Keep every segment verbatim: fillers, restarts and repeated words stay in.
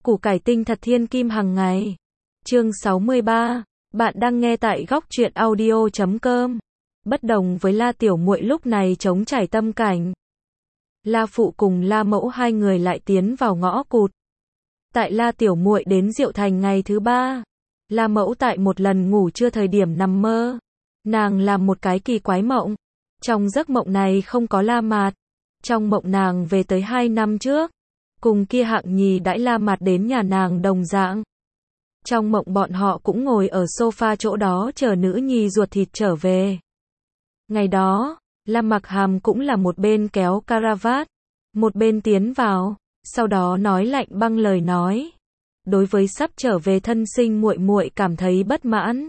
Củ cải tinh thật thiên kim hàng ngày. Chương sáu mươi ba. Bạn đang nghe tại góc truyện audio chấm com. Bất đồng với La Tiểu Muội lúc này trống trải tâm cảnh. La Phụ cùng La Mẫu hai người lại tiến vào ngõ cụt. Tại La Tiểu Muội đến Diệu Thành ngày thứ ba, La Mẫu tại một lần ngủ trưa thời điểm nằm mơ, nàng làm một cái kỳ quái mộng. Trong giấc mộng này không có La Mạt. Trong mộng nàng về tới hai năm trước, cùng kia Hạng Nhì đãi La Mạt đến nhà nàng đồng dạng. Trong mộng bọn họ cũng ngồi ở sofa chỗ đó chờ nữ nhi ruột thịt trở về. Ngày đó, La Mặc Hàm cũng là một bên kéo caravat, một bên tiến vào, sau đó nói lạnh băng lời nói. Đối với sắp trở về thân sinh muội muội cảm thấy bất mãn.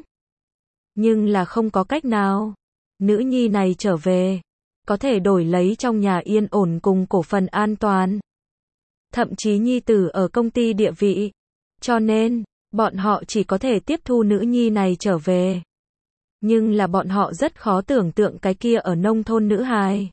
Nhưng là không có cách nào. Nữ nhi này trở về, có thể đổi lấy trong nhà yên ổn cùng cổ phần an toàn. Thậm chí nhi tử ở công ty địa vị. Cho nên, bọn họ chỉ có thể tiếp thu nữ nhi này trở về. Nhưng là bọn họ rất khó tưởng tượng cái kia ở nông thôn nữ hài.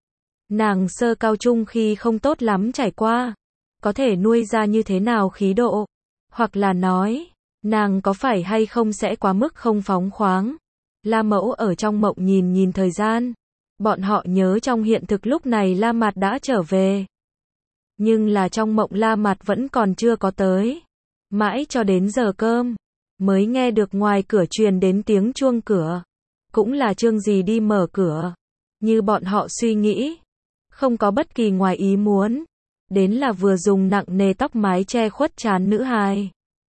Nàng sơ cao trung khi không tốt lắm trải qua, có thể nuôi ra như thế nào khí độ. Hoặc là nói, nàng có phải hay không sẽ quá mức không phóng khoáng. La Mẫu ở trong mộng nhìn nhìn thời gian. Bọn họ nhớ trong hiện thực lúc này La Mạt đã trở về. Nhưng là trong mộng La Mạt vẫn còn chưa có tới. Mãi cho đến giờ cơm, mới nghe được ngoài cửa truyền đến tiếng chuông cửa. Cũng là Trương Dì đi mở cửa. Như bọn họ suy nghĩ, không có bất kỳ ngoài ý muốn. Đến là vừa dùng nặng nề tóc mái che khuất trán nữ hài.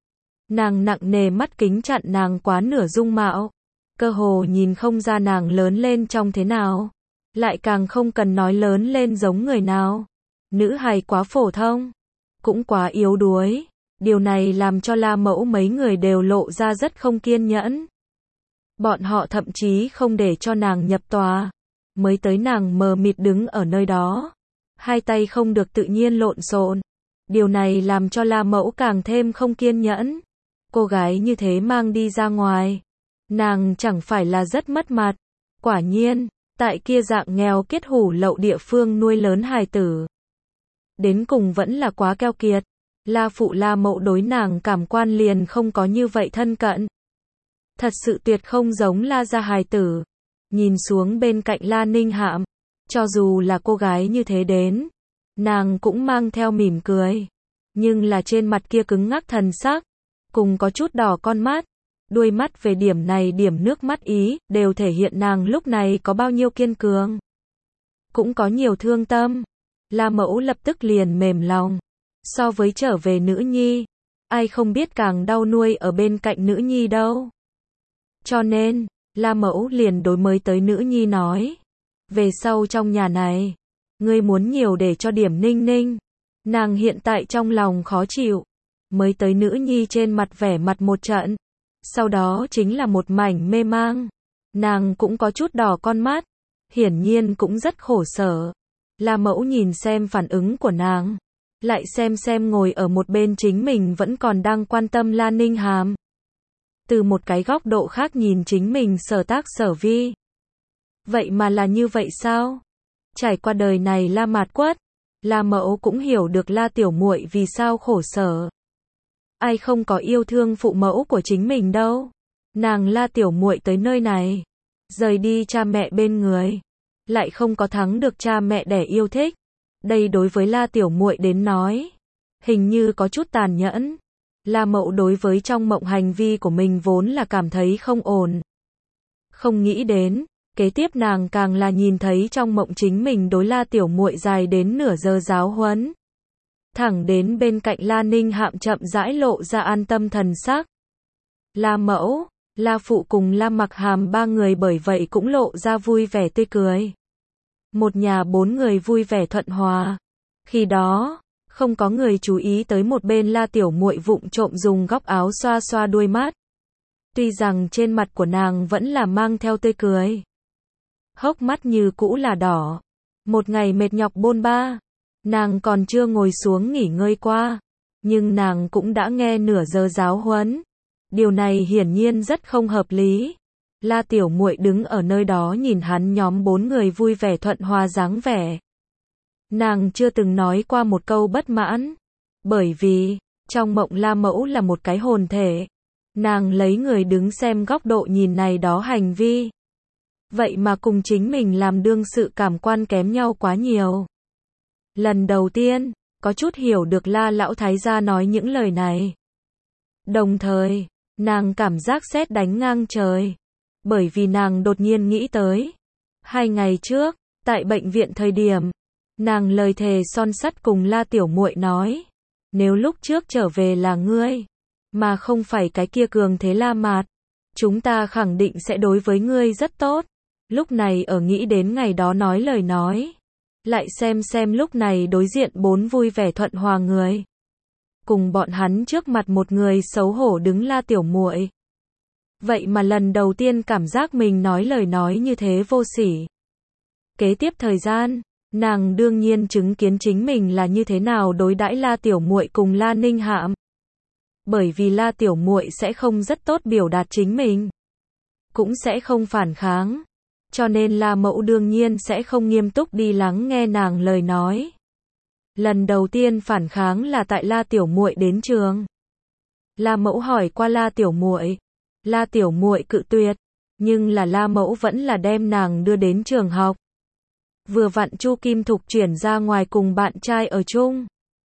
Nàng nặng nề mắt kính chặn nàng quá nửa dung mạo. Cơ hồ nhìn không ra nàng lớn lên trong thế nào. Lại càng không cần nói lớn lên giống người nào. Nữ hài quá phổ thông, cũng quá yếu đuối. Điều này làm cho La Mẫu mấy người đều lộ ra rất không kiên nhẫn. Bọn họ thậm chí không để cho nàng nhập tòa. Mới tới nàng mờ mịt đứng ở nơi đó. Hai tay không được tự nhiên lộn xộn. Điều này làm cho La Mẫu càng thêm không kiên nhẫn. Cô gái như thế mang đi ra ngoài, nàng chẳng phải là rất mất mặt. Quả nhiên, tại kia dạng nghèo kiết hủ lậu địa phương nuôi lớn hài tử. Đến cùng vẫn là quá keo kiệt. La Phụ La Mẫu đối nàng cảm quan liền không có như vậy thân cận. Thật sự tuyệt không giống La gia hài tử. Nhìn xuống bên cạnh La Ninh Hạm, cho dù là cô gái như thế đến, nàng cũng mang theo mỉm cười. Nhưng là trên mặt kia cứng ngắc thần sắc, cùng có chút đỏ con mắt, đuôi mắt về điểm này điểm nước mắt ý, đều thể hiện nàng lúc này có bao nhiêu kiên cường. Cũng có nhiều thương tâm. La Mẫu lập tức liền mềm lòng. So với trở về nữ nhi, ai không biết càng đau nuôi ở bên cạnh nữ nhi đâu. Cho nên, La Mẫu liền đối mới tới nữ nhi nói. Về sau trong nhà này, ngươi muốn nhiều để cho điểm Ninh Ninh. Nàng hiện tại trong lòng khó chịu. Mới tới nữ nhi trên mặt vẻ mặt một trận. Sau đó chính là một mảnh mê mang. Nàng cũng có chút đỏ con mắt. Hiển nhiên cũng rất khổ sở. La Mẫu nhìn xem phản ứng của nàng. Lại xem xem ngồi ở một bên chính mình vẫn còn đang quan tâm La Ninh Hàm. Từ một cái góc độ khác nhìn chính mình sở tác sở vi. Vậy mà là như vậy sao? Trải qua đời này La Mạt quất, La Mẫu cũng hiểu được La Tiểu Muội vì sao khổ sở. Ai không có yêu thương phụ mẫu của chính mình đâu. Nàng La Tiểu Muội tới nơi này, rời đi cha mẹ bên người, lại không có thắng được cha mẹ đẻ yêu thích. Đây đối với La Tiểu Muội đến nói, hình như có chút tàn nhẫn. La Mẫu đối với trong mộng hành vi của mình vốn là cảm thấy không ổn. Không nghĩ đến, kế tiếp nàng càng là nhìn thấy trong mộng chính mình đối La Tiểu Muội dài đến nửa giờ giáo huấn. Thẳng đến bên cạnh La Ninh Hạm chậm rãi lộ ra an tâm thần sắc. La Mẫu, La Phụ cùng La Mặc Hàm ba người bởi vậy cũng lộ ra vui vẻ tươi cười. Một nhà bốn người vui vẻ thuận hòa. Khi đó, không có người chú ý tới một bên La Tiểu Muội vụng trộm dùng góc áo xoa xoa đuôi mắt. Tuy rằng trên mặt của nàng vẫn là mang theo tươi cười. Hốc mắt như cũ là đỏ. Một ngày mệt nhọc bôn ba. Nàng còn chưa ngồi xuống nghỉ ngơi qua. Nhưng nàng cũng đã nghe nửa giờ giáo huấn. Điều này hiển nhiên rất không hợp lý. La Tiểu Muội đứng ở nơi đó nhìn hắn nhóm bốn người vui vẻ thuận hòa dáng vẻ. Nàng chưa từng nói qua một câu bất mãn. Bởi vì, Trong mộng La Mẫu là một cái hồn thể. Nàng lấy người đứng xem góc độ nhìn này đó hành vi. Vậy mà cùng chính mình làm đương sự cảm quan kém nhau quá nhiều. Lần đầu tiên, có chút hiểu được La Lão Thái gia nói những lời này. Đồng thời, nàng cảm giác sét đánh ngang trời. Bởi vì nàng đột nhiên nghĩ tới. Hai ngày trước, tại bệnh viện thời điểm, nàng lời thề son sắt cùng La Tiểu Muội nói. Nếu lúc trước trở về là ngươi, mà không phải cái kia cường thế La Mạt, chúng ta khẳng định sẽ đối với ngươi rất tốt. Lúc này ở nghĩ đến ngày đó nói lời nói. Lại xem xem lúc này đối diện bốn vui vẻ thuận hòa người. Cùng bọn hắn trước mặt một người xấu hổ đứng La Tiểu Muội. Vậy mà lần đầu tiên cảm giác mình nói lời nói như thế vô sỉ. Kế tiếp thời gian, nàng đương nhiên chứng kiến chính mình là như thế nào đối đãi La Tiểu Muội cùng La Ninh Hạm. Bởi vì La Tiểu Muội sẽ không rất tốt biểu đạt chính mình, cũng sẽ không phản kháng, cho nên La Mẫu đương nhiên sẽ không nghiêm túc đi lắng nghe nàng lời nói. Lần đầu tiên phản kháng là tại La Tiểu Muội đến trường. La Mẫu hỏi qua La Tiểu Muội, La Tiểu Muội cự tuyệt, nhưng là La Mẫu vẫn là đem nàng đưa đến trường học. Vừa vặn Chu Kim Thục chuyển ra ngoài cùng bạn trai ở chung.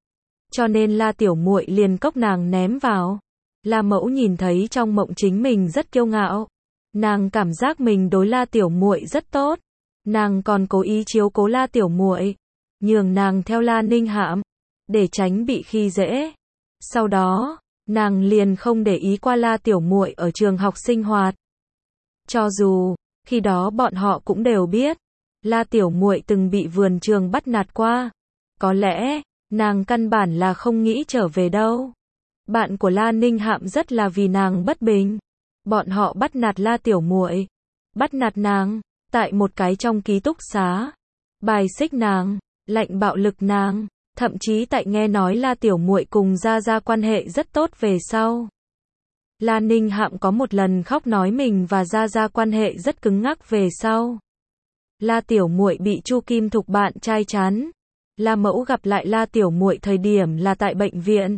Cho nên La Tiểu Muội liền cốc nàng ném vào. La Mẫu nhìn thấy trong mộng chính mình rất kiêu ngạo. Nàng cảm giác mình đối La Tiểu Muội rất tốt. Nàng còn cố ý chiếu cố La Tiểu Muội, nhường nàng theo La Ninh Hạm, để tránh bị khi dễ. Sau đó, nàng liền không để ý qua La Tiểu Muội ở trường học sinh hoạt. Cho dù, khi đó bọn họ cũng đều biết, La Tiểu Muội từng bị vườn trường bắt nạt qua. Có lẽ, nàng căn bản là không nghĩ trở về đâu. Bạn của La Ninh Hạm rất là vì nàng bất bình. Bọn họ bắt nạt La Tiểu Muội, bắt nạt nàng, tại một cái trong ký túc xá. Bài xích nàng, lạnh bạo lực nàng, thậm chí tại nghe nói La Tiểu Muội cùng Gia Gia quan hệ rất tốt về sau. La Ninh Hạm có một lần khóc nói mình và Gia Gia quan hệ rất cứng ngắc về sau. La Tiểu Muội bị Chu Kim Thục bạn trai chán. La Mẫu gặp lại La Tiểu Muội thời điểm là tại bệnh viện.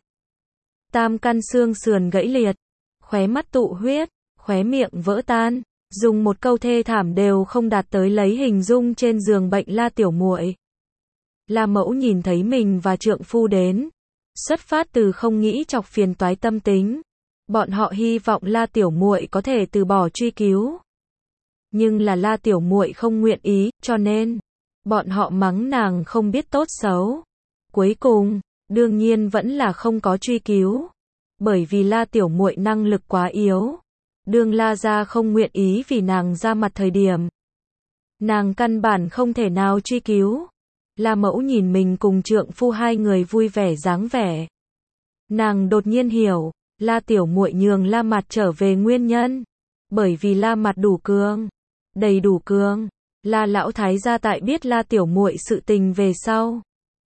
Tam căn xương sườn gãy liệt, khóe mắt tụ huyết, khóe miệng vỡ tan, dùng một câu thê thảm đều không đạt tới lấy hình dung trên giường bệnh La Tiểu Muội. La Mẫu nhìn thấy mình và trượng phu đến, xuất phát từ không nghĩ chọc phiền toái tâm tính. Bọn họ hy vọng La Tiểu Muội có thể từ bỏ truy cứu. Nhưng là La Tiểu Muội không nguyện ý, cho nên bọn họ mắng nàng không biết tốt xấu. Cuối cùng, đương nhiên vẫn là không có truy cứu. Bởi vì La Tiểu Muội năng lực quá yếu. Đương La gia không nguyện ý vì nàng ra mặt thời điểm, nàng căn bản không thể nào truy cứu. La Mẫu nhìn mình cùng trượng phu hai người vui vẻ dáng vẻ. Nàng đột nhiên hiểu, La Tiểu Muội nhường La Mạt trở về nguyên nhân. Bởi vì La Mạt đủ cường, đầy đủ cường. La Lão Thái gia tại biết La Tiểu Muội sự tình về sau.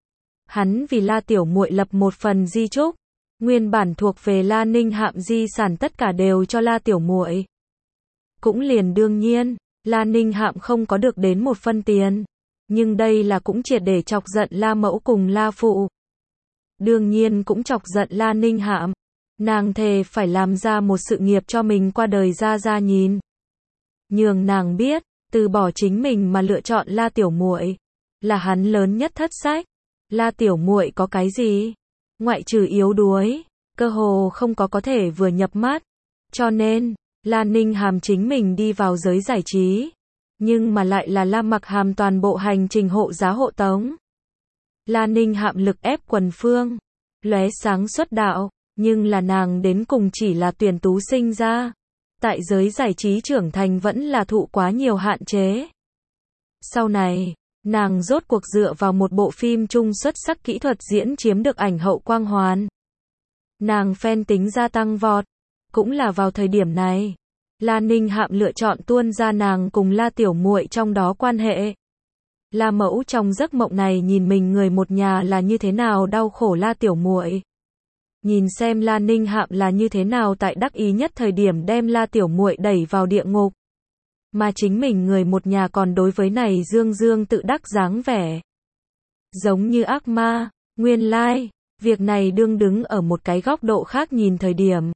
Hắn vì La Tiểu Muội lập một phần di chúc. Nguyên bản thuộc về La Ninh Hạm di sản tất cả đều cho La Tiểu Muội. Cũng liền đương nhiên, La Ninh Hạm không có được đến một phân tiền. Nhưng đây là cũng triệt để chọc giận La Mẫu cùng La Phụ. Đương nhiên cũng chọc giận La Ninh Hạm. Nàng thề phải làm ra một sự nghiệp cho mình qua đời ra ra nhìn. Nhường nàng biết, từ bỏ chính mình mà lựa chọn La Tiểu Muội là hắn lớn nhất thất sách. La Tiểu Muội có cái gì? Ngoại trừ yếu đuối, cơ hồ không có có thể vừa nhập mắt. Cho nên, La Ninh Hàm chính mình đi vào giới giải trí. Nhưng mà lại là La Mặc Hàm toàn bộ hành trình hộ giá hộ tống. La Ninh Hạm lực ép quần phương, lóe sáng xuất đạo, nhưng là nàng đến cùng chỉ là tuyển tú sinh ra. Tại giới giải trí trưởng thành vẫn là thụ quá nhiều hạn chế. Sau này, nàng rốt cuộc dựa vào một bộ phim chung xuất sắc kỹ thuật diễn chiếm được ảnh hậu quang hoàn. Nàng fan tính gia tăng vọt. Cũng là vào thời điểm này, La Ninh Hạm lựa chọn tuôn ra nàng cùng La Tiểu Muội trong đó quan hệ. La Mẫu trong giấc mộng này nhìn mình người một nhà là như thế nào đau khổ La Tiểu Muội. Nhìn xem La Ninh Hạm là như thế nào tại đắc ý nhất thời điểm đem La Tiểu Muội đẩy vào địa ngục. Mà chính mình người một nhà còn đối với này dương dương tự đắc dáng vẻ. Giống như ác ma, nguyên lai, Việc này đương đứng ở một cái góc độ khác nhìn thời điểm.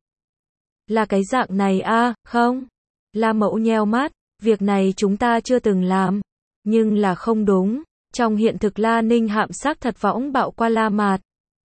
Là cái dạng này a, không? La Mẫu nheo mắt, việc này chúng ta chưa từng làm. Nhưng là không đúng. Trong hiện thực La Ninh Hạm xác thật võng bạo qua La Mạt.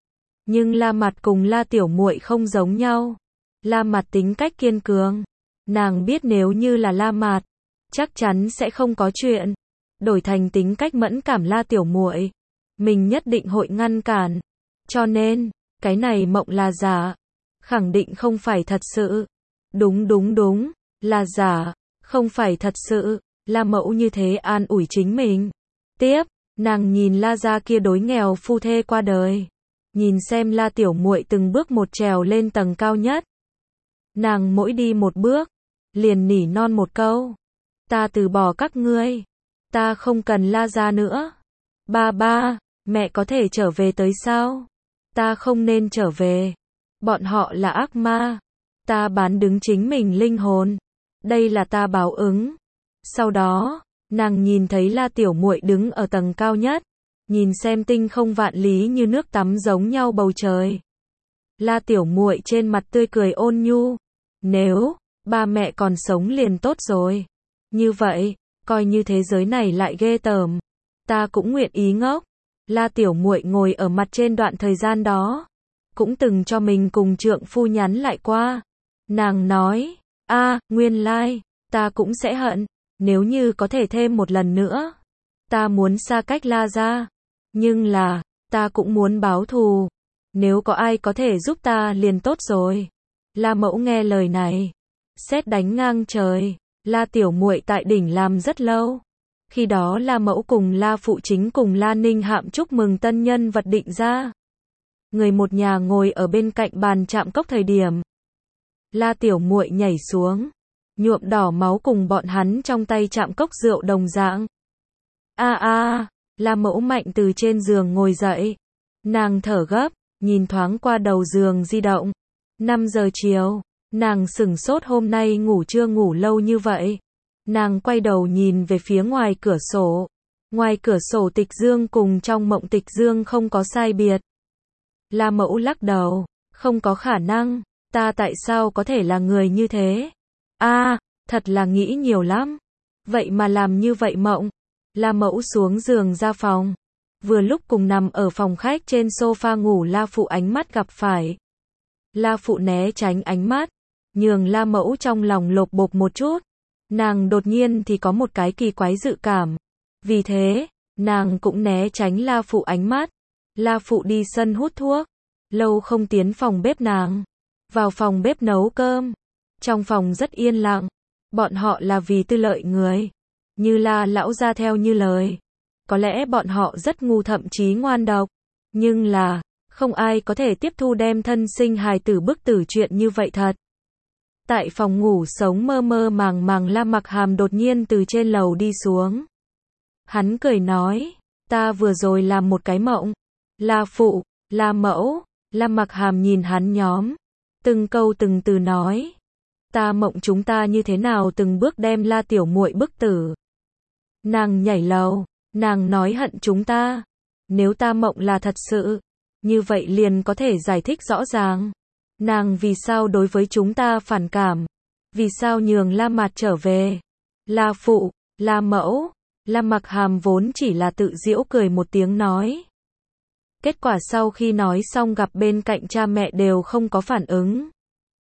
Nhưng La Mạt cùng La Tiểu Muội không giống nhau. La Mạt tính cách kiên cường. Nàng biết nếu như là La Mạt, chắc chắn sẽ không có chuyện. Đổi thành tính cách mẫn cảm La Tiểu Muội, mình nhất định hội ngăn cản. Cho nên, cái này mộng là giả. Khẳng định không phải thật sự. Đúng đúng đúng, là giả, không phải thật sự. La Mẫu như thế an ủi chính mình. Tiếp, nàng nhìn La gia kia đối nghèo phu thê qua đời. Nhìn xem La Tiểu Muội từng bước một trèo lên tầng cao nhất. Nàng mỗi đi một bước, liền nỉ non một câu. Ta từ bỏ các ngươi. Ta không cần La gia nữa. Ba ba, mẹ có thể trở về tới sao? Ta không nên trở về. Bọn họ là ác ma. Ta bán đứng chính mình linh hồn. Đây là ta báo ứng. Sau đó, nàng nhìn thấy La Tiểu Muội đứng ở tầng cao nhất. Nhìn xem tinh không vạn lý như nước tắm giống nhau bầu trời. La Tiểu Muội trên mặt tươi cười ôn nhu. Nếu, ba mẹ còn sống liền tốt rồi. Như vậy, coi như thế giới này lại ghê tởm. Ta cũng nguyện ý ngốc. La Tiểu Muội ngồi ở mặt trên đoạn thời gian đó. Cũng từng cho mình cùng trượng phu nhắn lại qua. Nàng nói, a, nguyên lai, ta cũng sẽ hận. Nếu như có thể thêm một lần nữa. Ta muốn xa cách La gia. Nhưng là, ta cũng muốn báo thù. Nếu có ai có thể giúp ta liền tốt rồi. La Mẫu nghe lời này. Sét đánh ngang trời. La Tiểu Muội tại đỉnh làm rất lâu. Khi đó La Mẫu cùng La Phụ Chính cùng La Ninh Hạm chúc mừng tân nhân vật định ra. Người một nhà ngồi ở bên cạnh bàn chạm cốc thời điểm. La Tiểu Muội nhảy xuống. Nhuộm đỏ máu cùng bọn hắn trong tay chạm cốc rượu đồng dạng. A a, La Mẫu mạnh từ trên giường ngồi dậy. Nàng thở gấp, nhìn thoáng qua đầu giường di động. năm giờ chiều, nàng sửng sốt hôm nay ngủ chưa ngủ lâu như vậy. Nàng quay đầu nhìn về phía ngoài cửa sổ. Ngoài cửa sổ Tịch Dương cùng trong mộng Tịch Dương không có sai biệt. La Mẫu lắc đầu, không có khả năng, ta tại sao có thể là người như thế? A, à, thật là nghĩ nhiều lắm. Vậy mà làm như vậy mộng. La Mẫu xuống giường ra phòng. Vừa lúc cùng nằm ở phòng khách trên sofa ngủ La Phụ ánh mắt gặp phải. La Phụ né tránh ánh mắt, nhường La Mẫu trong lòng lột bột một chút. Nàng đột nhiên thì có một cái kỳ quái dự cảm. Vì thế, nàng cũng né tránh La Phụ ánh mắt. La Phụ đi sân hút thuốc. Lâu không tiến phòng bếp nàng. Vào phòng bếp nấu cơm. Trong phòng rất yên lặng. Bọn họ là vì tư lợi người. Như La lão gia theo như lời. Có lẽ bọn họ rất ngu thậm chí ngoan độc. Nhưng là, không ai có thể tiếp thu đem thân sinh hài tử bức tử chuyện như vậy thật. Tại phòng ngủ sống mơ mơ màng màng La Mặc Hàm đột nhiên từ trên lầu đi xuống. Hắn cười nói, ta vừa rồi làm một cái mộng. La Phụ, La Mẫu, La Mặc Hàm nhìn hắn nhóm. Từng câu từng từ nói. Ta mộng chúng ta như thế nào từng bước đem La Tiểu Muội bức tử. Nàng nhảy lầu, nàng nói hận chúng ta. Nếu ta mộng là thật sự, như vậy liền có thể giải thích rõ ràng. Nàng vì sao đối với chúng ta phản cảm? Vì sao nhường La Mạt trở về? La Phụ, La Mẫu, La Mặc Hàm vốn chỉ là tự giễu cười một tiếng nói. Kết quả sau khi nói xong gặp bên cạnh cha mẹ đều không có phản ứng.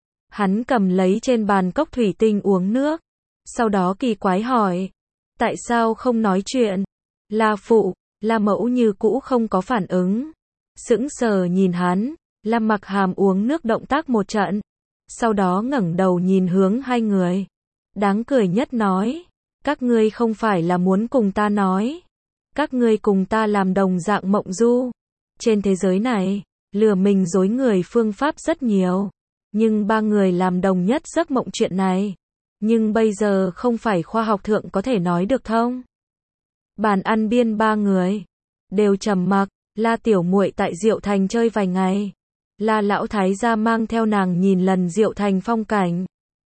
Hắn cầm lấy trên bàn cốc thủy tinh uống nước. Sau đó kỳ quái hỏi. Tại sao không nói chuyện? La Phụ, La Mẫu như cũ không có phản ứng. Sững sờ nhìn hắn. La Mặc Hàm uống nước động tác một trận. Sau đó ngẩng đầu nhìn hướng hai người. Đáng cười nhất nói. Các ngươi không phải là muốn cùng ta nói. Các ngươi cùng ta làm đồng dạng mộng du. Trên thế giới này, lừa mình dối người phương pháp rất nhiều. Nhưng ba người làm đồng nhất giấc mộng chuyện này. Nhưng bây giờ không phải khoa học thượng có thể nói được thông. Bàn ăn biên ba người. Đều trầm mặc. La Tiểu Muội tại Diệu Thành chơi vài ngày. La Lão Thái gia mang theo nàng nhìn lần Diệu Thành phong cảnh.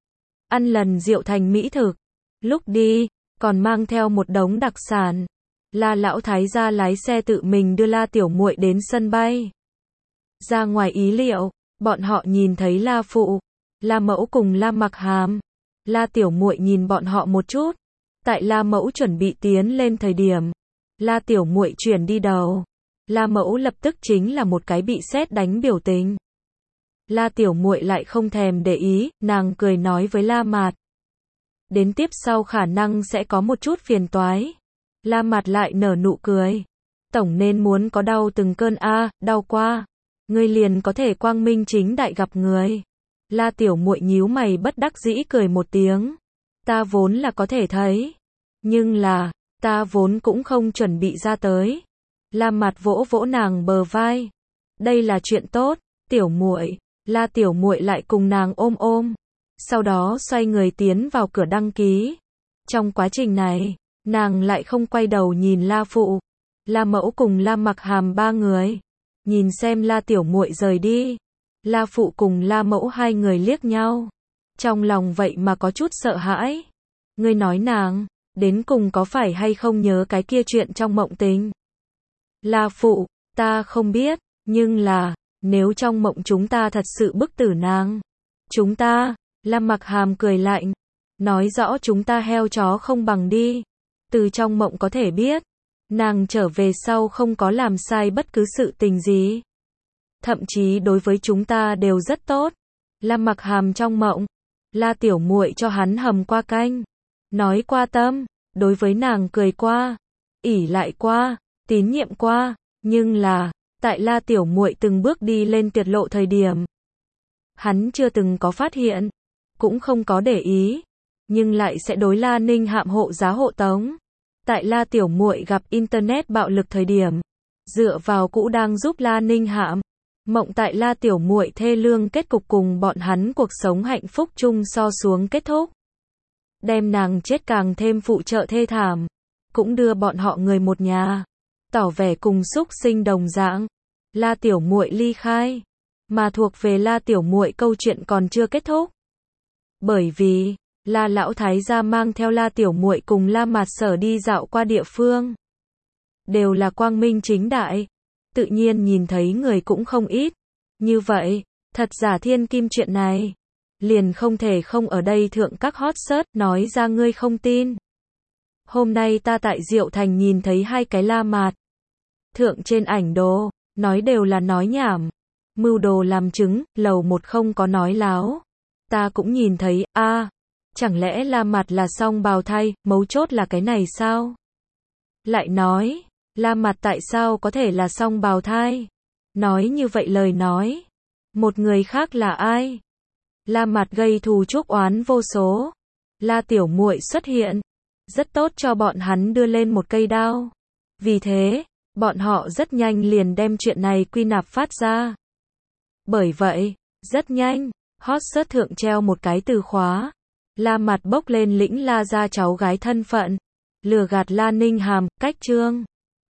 Ăn lần Diệu Thành mỹ thực. Lúc đi, còn mang theo một đống đặc sản. La Lão Thái gia lái xe tự mình đưa La Tiểu Muội đến sân bay. Ra ngoài ý liệu, bọn họ nhìn thấy La Phụ, La Mẫu cùng La Mặc Hàm. La Tiểu Muội nhìn bọn họ một chút. Tại La Mẫu chuẩn bị tiến lên thời điểm, La Tiểu Muội chuyển đi đầu. La Mẫu lập tức chính là một cái bị sét đánh biểu tình. La Tiểu Muội lại không thèm để ý, nàng cười nói với La Mạt. Đến tiếp sau khả năng sẽ có một chút phiền toái. La Mạt lại nở nụ cười. Tổng nên muốn có đau từng cơn a, đau qua. Ngươi liền có thể quang minh chính đại gặp người. La Tiểu Muội nhíu mày bất đắc dĩ cười một tiếng. Ta vốn là có thể thấy. Nhưng là, ta vốn cũng không chuẩn bị ra tới. La Mạt vỗ vỗ nàng bờ vai. Đây là chuyện tốt, Tiểu Muội. La Tiểu Muội lại cùng nàng ôm ôm. Sau đó xoay người tiến vào cửa đăng ký. Trong quá trình này, nàng lại không quay đầu nhìn La Phụ, La Mẫu cùng La Mặc Hàm ba người. Nhìn xem La Tiểu Muội rời đi. La Phụ cùng La Mẫu hai người liếc nhau. Trong lòng vậy mà có chút sợ hãi. Ngươi nói nàng, đến cùng có phải hay không nhớ cái kia chuyện trong mộng tình? La Phụ, ta không biết, nhưng là, nếu trong mộng chúng ta thật sự bức tử nàng. Chúng ta, La Mặc Hàm cười lạnh. Nói rõ chúng ta heo chó không bằng đi. Từ trong mộng có thể biết. Nàng trở về sau không có làm sai bất cứ sự tình gì. Thậm chí đối với chúng ta đều rất tốt. La Mặc Hàm trong mộng. La Tiểu Muội cho hắn hầm qua canh. Nói qua tâm. Đối với nàng cười qua. ỷ lại qua. Tín nhiệm qua. Nhưng là, tại La Tiểu Muội từng bước đi lên tuyệt lộ thời điểm. Hắn chưa từng có phát hiện. Cũng không có để ý. Nhưng lại sẽ đối La Ninh Hạm hộ giá hộ tống. Tại La Tiểu Muội gặp Internet bạo lực thời điểm. Dựa vào cũ đang giúp La Ninh Hạm. Mộng tại La Tiểu Muội thê lương kết cục cùng bọn hắn cuộc sống hạnh phúc chung so xuống kết thúc. Đem nàng chết càng thêm phụ trợ thê thảm. Cũng đưa bọn họ người một nhà. Tỏ vẻ cùng xúc sinh đồng dạng. La Tiểu Muội ly khai. Mà thuộc về La Tiểu Muội câu chuyện còn chưa kết thúc. Bởi vì, La Lão Thái gia mang theo La Tiểu Muội cùng La Mạt Sở đi dạo qua địa phương. Đều là quang minh chính đại. Tự nhiên nhìn thấy người cũng không ít. Như vậy, thật giả thiên kim chuyện này. Liền không thể không ở đây thượng các hot search nói ra ngươi không tin. Hôm nay ta tại Diệu Thành nhìn thấy hai cái La Mạt. Thượng trên ảnh đồ, nói đều là nói nhảm. Mưu đồ làm chứng, lầu một không có nói láo. Ta cũng nhìn thấy, a à, chẳng lẽ La Mạt là song bào thai, mấu chốt là cái này sao? Lại nói, La Mạt tại sao có thể là song bào thai? Nói như vậy lời nói. Một người khác là ai? La Mạt gây thù chuốc oán vô số. La Tiểu Muội xuất hiện. Rất tốt cho bọn hắn đưa lên một cây đao. Vì thế, bọn họ rất nhanh liền đem chuyện này quy nạp phát ra. Bởi vậy, rất nhanh, hot search thượng treo một cái từ khóa. La Mạt bốc lên lĩnh La gia cháu gái thân phận. Lừa gạt La Ninh Hàm, cách chương.